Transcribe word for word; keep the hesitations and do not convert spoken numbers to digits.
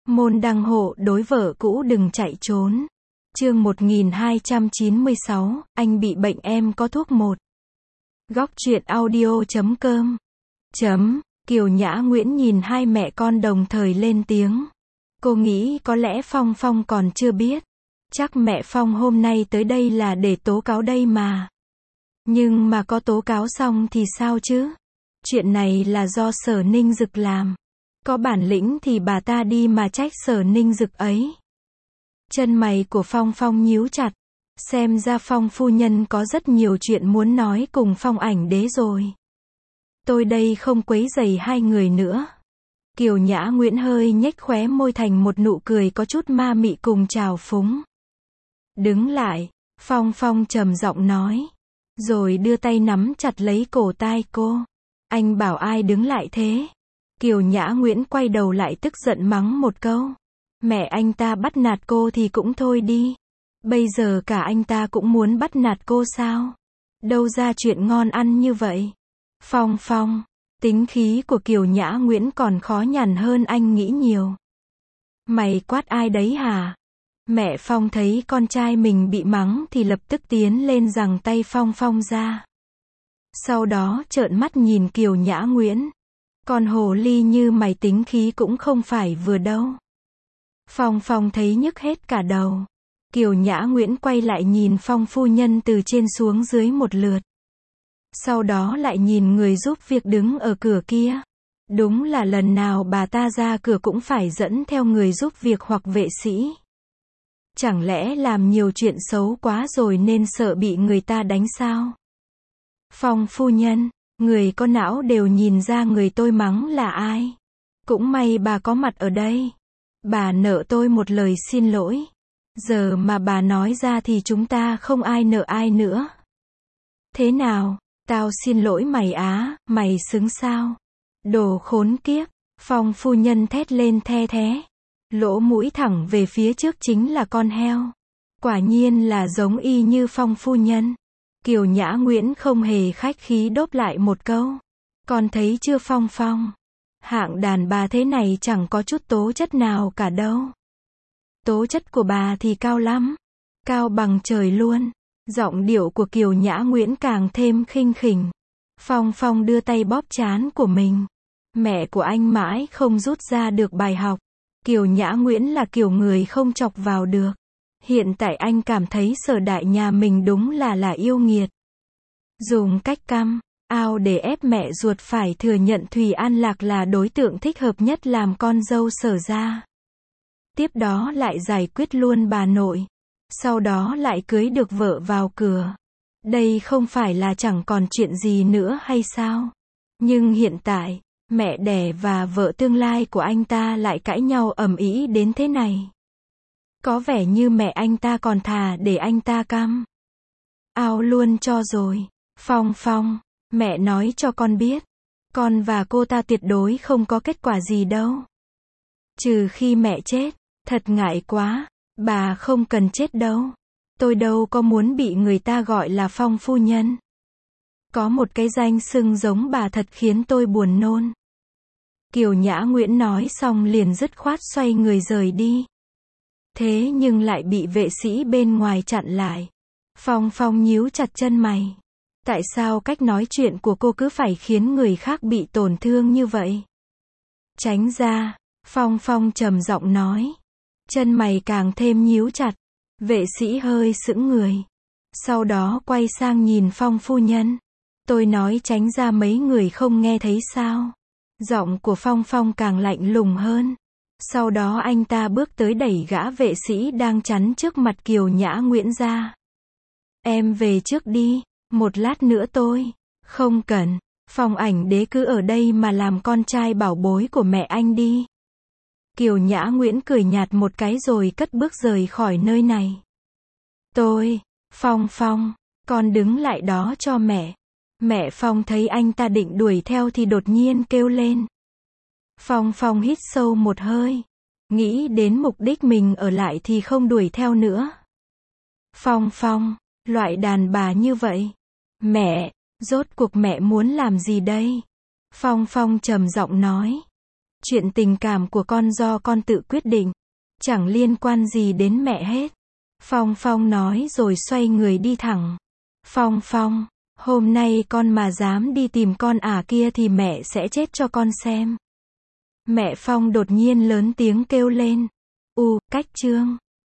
Môn đăng hộ đối vợ cũ đừng chạy trốn. Chương một nghìn hai trăm chín mươi sáu, anh bị bệnh em có thuốc một. Góc truyện audio chấm com. Chấm, Kiều Nhã Nguyễn nhìn hai mẹ con đồng thời lên tiếng. Cô nghĩ có lẽ Phong Phong còn chưa biết. Chắc mẹ Phong hôm nay tới đây là để tố cáo đây mà. Nhưng mà có tố cáo xong thì sao chứ? Chuyện này là do Sở Ninh Dực làm. Có bản lĩnh thì bà ta đi mà trách Sở Ninh Dực ấy. Chân mày của Phong Phong nhíu chặt. Xem ra Phong phu nhân có rất nhiều chuyện muốn nói cùng Phong ảnh đế rồi. Tôi đây không quấy rầy hai người nữa. Kiều Nhã Nguyễn hơi nhếch khóe môi thành một nụ cười có chút ma mị cùng trào phúng. Đứng lại, Phong Phong trầm giọng nói. Rồi đưa tay nắm chặt lấy cổ tai cô. Anh bảo ai đứng lại thế? Kiều Nhã Nguyễn quay đầu lại tức giận mắng một câu. Mẹ anh ta bắt nạt cô thì cũng thôi đi. Bây giờ cả anh ta cũng muốn bắt nạt cô sao? Đâu ra chuyện ngon ăn như vậy? Phong Phong, tính khí của Kiều Nhã Nguyễn còn khó nhằn hơn anh nghĩ nhiều. Mày quát ai đấy hả? Mẹ Phong thấy con trai mình bị mắng thì lập tức tiến lên giằng tay Phong Phong ra. Sau đó trợn mắt nhìn Kiều Nhã Nguyễn. Con hồ ly như mày tính khí cũng không phải vừa đâu. Phong Phong thấy nhức hết cả đầu. Kiều Nhã Nguyễn quay lại nhìn Phong phu nhân từ trên xuống dưới một lượt. Sau đó lại nhìn người giúp việc đứng ở cửa kia. Đúng là lần nào bà ta ra cửa cũng phải dẫn theo người giúp việc hoặc vệ sĩ. Chẳng lẽ làm nhiều chuyện xấu quá rồi nên sợ bị người ta đánh sao? Phong phu nhân, người có não đều nhìn ra người tôi mắng là ai. Cũng may bà có mặt ở đây. Bà nợ tôi một lời xin lỗi. Giờ mà bà nói ra thì chúng ta không ai nợ ai nữa. Thế nào, tao xin lỗi mày á, mày xứng sao? Đồ khốn kiếp, Phong phu nhân thét lên the thé. Lỗ mũi thẳng về phía trước chính là con heo. Quả nhiên là giống y như Phong phu nhân. Kiều Nhã Nguyễn không hề khách khí đốp lại một câu. Con thấy chưa Phong Phong? Hạng đàn bà thế này chẳng có chút tố chất nào cả đâu. Tố chất của bà thì cao lắm. Cao bằng trời luôn. Giọng điệu của Kiều Nhã Nguyễn càng thêm khinh khỉnh. Phong Phong đưa tay bóp trán của mình. Mẹ của anh mãi không rút ra được bài học. Kiều Nhã Nguyễn là kiểu người không chọc vào được. Hiện tại anh cảm thấy Sở đại nhà mình đúng là là yêu nghiệt. Dùng cách căm, ao để ép mẹ ruột phải thừa nhận Thùy An Lạc là đối tượng thích hợp nhất làm con dâu Sở gia. Tiếp đó lại giải quyết luôn bà nội. Sau đó lại cưới được vợ vào cửa. Đây không phải là chẳng còn chuyện gì nữa hay sao? Nhưng hiện tại, mẹ đẻ và vợ tương lai của anh ta lại cãi nhau ầm ĩ đến thế này. Có vẻ như mẹ anh ta còn thà để anh ta căm. Ao luôn cho rồi. Phong Phong, mẹ nói cho con biết. Con và cô ta tuyệt đối không có kết quả gì đâu. Trừ khi mẹ chết. Thật ngại quá. Bà không cần chết đâu. Tôi đâu có muốn bị người ta gọi là Phong phu nhân. Có một cái danh xưng giống bà thật khiến tôi buồn nôn. Kiều Nhã Nguyễn nói xong liền dứt khoát xoay người rời đi. Thế nhưng lại bị vệ sĩ bên ngoài chặn lại. Phong Phong nhíu chặt chân mày. Tại sao cách nói chuyện của cô cứ phải khiến người khác bị tổn thương như vậy? Tránh ra, Phong Phong trầm giọng nói. Chân mày càng thêm nhíu chặt. Vệ sĩ hơi sững người. Sau đó quay sang nhìn Phong phu nhân. Tôi nói tránh ra mấy người không nghe thấy sao? Giọng của Phong Phong càng lạnh lùng hơn. Sau đó anh ta bước tới đẩy gã vệ sĩ đang chắn trước mặt Kiều Nhã Nguyễn ra. Em về trước đi, một lát nữa tôi. Không cần, Phong ảnh đế cứ ở đây mà làm con trai bảo bối của mẹ anh đi. Kiều Nhã Nguyễn cười nhạt một cái rồi cất bước rời khỏi nơi này. Tôi, Phong Phong, con đứng lại đó cho mẹ. Mẹ Phong thấy anh ta định đuổi theo thì đột nhiên kêu lên. Phong Phong hít sâu một hơi. Nghĩ đến mục đích mình ở lại thì không đuổi theo nữa. Phong Phong, loại đàn bà như vậy. Mẹ, rốt cuộc mẹ muốn làm gì đây? Phong Phong trầm giọng nói. Chuyện tình cảm của con do con tự quyết định. Chẳng liên quan gì đến mẹ hết. Phong Phong nói rồi xoay người đi thẳng. Phong Phong, hôm nay con mà dám đi tìm con ả kia thì mẹ sẽ chết cho con xem. Mẹ Phong đột nhiên lớn tiếng kêu lên. U, cách chương.